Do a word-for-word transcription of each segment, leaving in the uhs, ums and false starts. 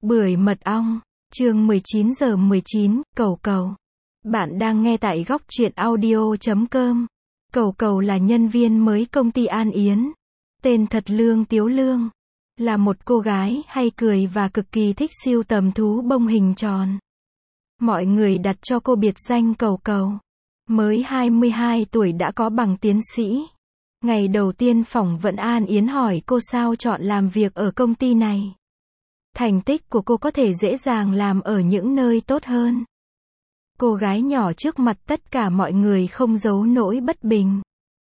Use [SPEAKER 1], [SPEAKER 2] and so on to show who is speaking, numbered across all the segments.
[SPEAKER 1] Bưởi mật ong, chương mười chín giờ mười chín, Cầu Cầu. Bạn đang nghe tại góc truyện audio chấm com. Cầu Cầu là nhân viên mới công ty An Yến. Tên thật Lương Tiếu Lương. Là một cô gái hay cười và cực kỳ thích sưu tầm thú bông hình tròn. Mọi người đặt cho cô biệt danh Cầu Cầu. Mới hai mươi hai tuổi đã có bằng tiến sĩ. Ngày đầu tiên phỏng vấn An Yến hỏi cô sao chọn làm việc ở công ty này. Thành tích của cô có thể dễ dàng làm ở những nơi tốt hơn. Cô gái nhỏ trước mặt tất cả mọi người không giấu nỗi bất bình.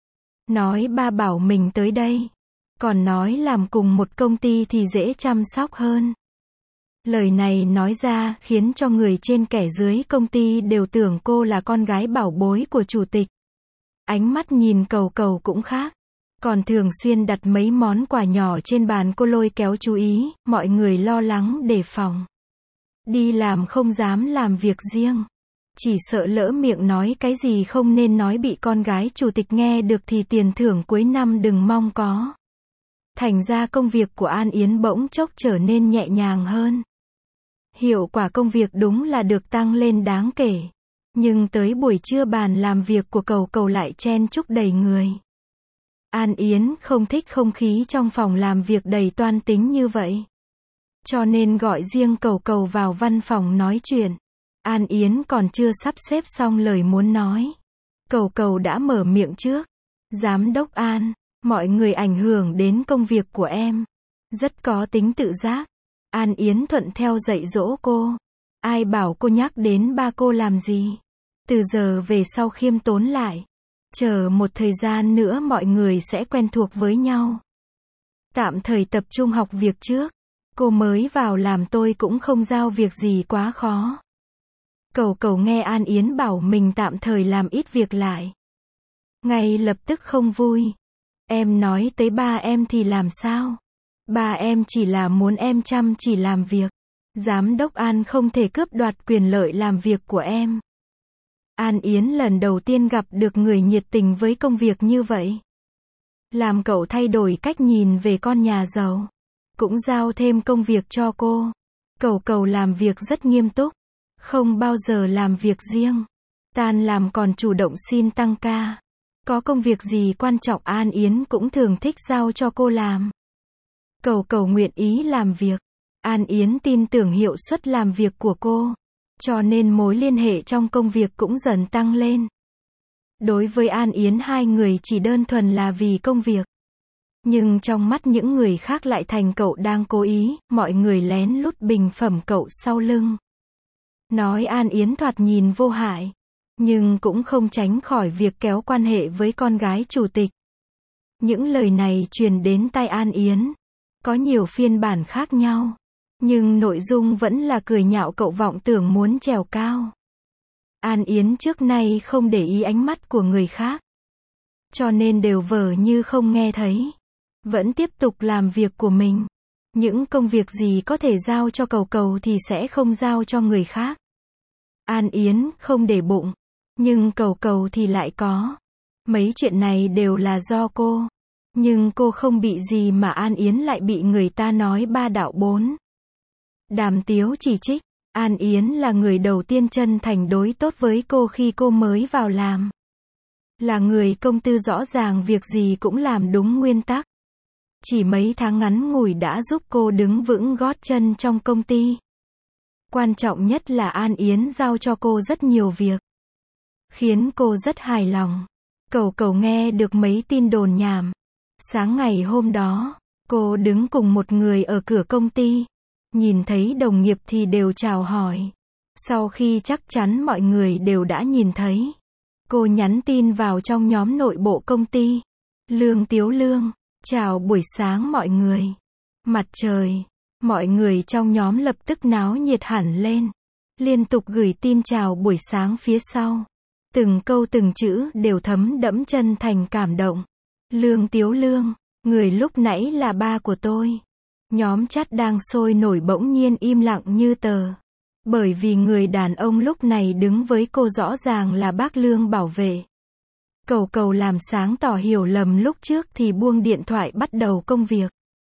[SPEAKER 1] Nói ba bảo mình tới đây. Còn nói làm cùng một công ty thì dễ chăm sóc hơn. Lời này nói ra khiến cho người trên kẻ dưới công ty đều tưởng cô là con gái bảo bối của chủ tịch. Ánh mắt nhìn Cầu Cầu cũng khác. Còn thường xuyên đặt mấy món quà nhỏ trên bàn cô lôi kéo chú ý, mọi người lo lắng đề phòng. Đi làm không dám làm việc riêng. Chỉ sợ lỡ miệng nói cái gì không nên nói bị con gái chủ tịch nghe được thì tiền thưởng cuối năm đừng mong có. Thành ra công việc của An Yến bỗng chốc trở nên nhẹ nhàng hơn. Hiệu quả công việc đúng là được tăng lên đáng kể. Nhưng tới buổi trưa bàn làm việc của Cầu Cầu lại chen chúc đầy người. An Yến không thích không khí trong phòng làm việc đầy toan tính như vậy. Cho nên gọi riêng Cầu Cầu vào văn phòng nói chuyện. An Yến còn chưa sắp xếp xong lời muốn nói. Cầu Cầu đã mở miệng trước. Giám đốc An, mọi người ảnh hưởng đến công việc của em. Rất có tính tự giác. An Yến thuận theo dạy dỗ cô. Ai bảo cô nhắc đến ba cô làm gì. Từ giờ về sau khiêm tốn lại. Chờ một thời gian nữa mọi người sẽ quen thuộc với nhau. Tạm thời tập trung học việc trước. Cô mới vào làm tôi cũng không giao việc gì quá khó. Cầu Cầu nghe An Yến bảo mình tạm thời làm ít việc lại. Ngay lập tức không vui. Em nói tới ba em thì làm sao? Ba em chỉ là muốn em chăm chỉ làm việc. Giám đốc An không thể cướp đoạt quyền lợi làm việc của em. An Yến lần đầu tiên gặp được người nhiệt tình với công việc như vậy. Làm cậu thay đổi cách nhìn về con nhà giàu. Cũng giao thêm công việc cho cô. Cầu Cầu làm việc rất nghiêm túc. Không bao giờ làm việc riêng. Tan làm còn chủ động xin tăng ca. Có công việc gì quan trọng An Yến cũng thường thích giao cho cô làm. Cầu Cầu nguyện ý làm việc. An Yến tin tưởng hiệu suất làm việc của cô. Cho nên mối liên hệ trong công việc cũng dần tăng lên. Đối với An Yến hai người chỉ đơn thuần là vì công việc. Nhưng trong mắt những người khác lại thành cậu đang cố ý, mọi người lén lút bình phẩm cậu sau lưng. Nói An Yến thoạt nhìn vô hại. Nhưng cũng không tránh khỏi việc kéo quan hệ với con gái chủ tịch. Những lời này truyền đến tai An Yến. Có nhiều phiên bản khác nhau. Nhưng nội dung vẫn là cười nhạo cậu vọng tưởng muốn trèo cao. An Yến trước nay không để ý ánh mắt của người khác. Cho nên đều vờ như không nghe thấy. Vẫn tiếp tục làm việc của mình. Những công việc gì có thể giao cho Cầu Cầu thì sẽ không giao cho người khác. An Yến không để bụng. Nhưng Cầu Cầu thì lại có. Mấy chuyện này đều là do cô. Nhưng cô không bị gì mà An Yến lại bị người ta nói ba đạo bốn. Đàm Tiếu chỉ trích, An Yến là người đầu tiên chân thành đối tốt với cô khi cô mới vào làm. Là người công tư rõ ràng việc gì cũng làm đúng nguyên tắc. Chỉ mấy tháng ngắn ngủi đã giúp cô đứng vững gót chân trong công ty. Quan trọng nhất là An Yến giao cho cô rất nhiều việc. Khiến cô rất hài lòng. Cầu Cầu nghe được mấy tin đồn nhảm. Sáng ngày hôm đó, cô đứng cùng một người ở cửa công ty. Nhìn thấy đồng nghiệp thì đều chào hỏi. Sau khi chắc chắn mọi người đều đã nhìn thấy, cô nhắn tin vào trong nhóm nội bộ công ty. Lương Tiếu Lương, chào buổi sáng mọi người. Mặt trời, mọi người trong nhóm lập tức náo nhiệt hẳn lên. Liên tục gửi tin chào buổi sáng phía sau. Từng câu từng chữ đều thấm đẫm chân thành cảm động. Lương Tiếu Lương, người lúc nãy là ba của tôi. Nhóm chat đang sôi nổi bỗng nhiên im lặng như tờ. Bởi vì người đàn ông lúc này đứng với cô rõ ràng là bác Lương bảo vệ. Cầu Cầu làm sáng tỏ hiểu lầm lúc trước thì buông điện thoại bắt đầu công việc.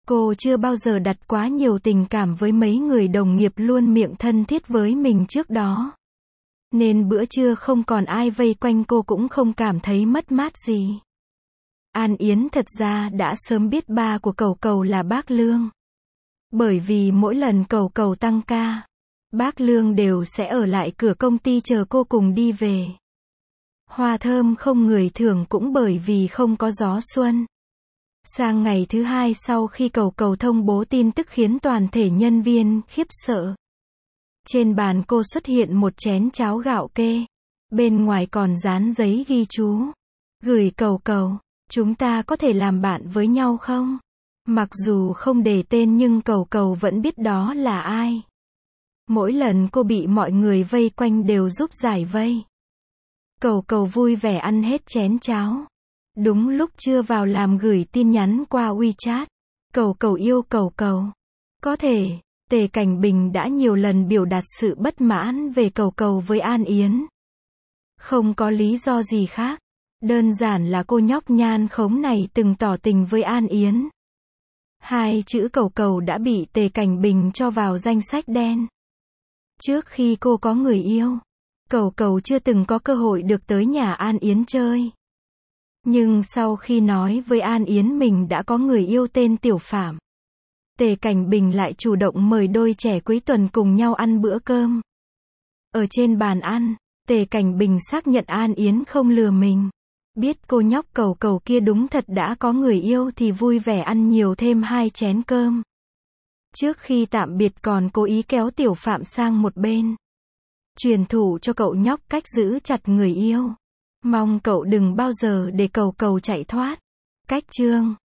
[SPEAKER 1] Cô chưa bao giờ đặt quá nhiều tình cảm với mấy người đồng nghiệp luôn miệng thân thiết với mình trước đó. Nên bữa trưa không còn ai vây quanh cô cũng không cảm thấy mất mát gì. An Yến thật ra đã sớm biết ba của Cẩu Cẩu là bác Lương. Bởi vì mỗi lần Cẩu Cẩu tăng ca, bác Lương đều sẽ ở lại cửa công ty chờ cô cùng đi về. Hoa thơm không người thưởng cũng bởi vì không có gió xuân. Sang ngày thứ hai sau khi Cẩu Cẩu thông bố tin tức khiến toàn thể nhân viên khiếp sợ. Trên bàn cô xuất hiện một chén cháo gạo kê. Bên ngoài còn dán giấy ghi chú. Gửi Cẩu Cẩu, chúng ta có thể làm bạn với nhau không? Mặc dù không đề tên nhưng Cẩu Cẩu vẫn biết đó là ai. Mỗi lần cô bị mọi người vây quanh đều giúp giải vây. Cẩu Cẩu vui vẻ ăn hết chén cháo. Đúng lúc chưa vào làm gửi tin nhắn qua WeChat. Cẩu Cẩu yêu Cẩu Cẩu. Có thể, Tề Cảnh Bình đã nhiều lần biểu đạt sự bất mãn về Cẩu Cẩu với An Yến. Không có lý do gì khác. Đơn giản là cô nhóc nhan khống này từng tỏ tình với An Yến. Hai chữ Cẩu Cẩu đã bị Tề Cảnh Bình cho vào danh sách đen. Trước khi cô có người yêu, Cẩu Cẩu chưa từng có cơ hội được tới nhà An Yến chơi. Nhưng sau khi nói với An Yến mình đã có người yêu tên Tiểu Phạm, Tề Cảnh Bình lại chủ động mời đôi trẻ cuối tuần cùng nhau ăn bữa cơm. Ở trên bàn ăn, Tề Cảnh Bình xác nhận An Yến không lừa mình. Biết cô nhóc Cẩu Cẩu kia đúng thật đã có người yêu thì vui vẻ ăn nhiều thêm hai chén cơm. Trước khi tạm biệt còn cố ý kéo Tiểu Phạm sang một bên. Truyền thụ cho cậu nhóc cách giữ chặt người yêu. Mong cậu đừng bao giờ để Cẩu Cẩu chạy thoát. Cách chương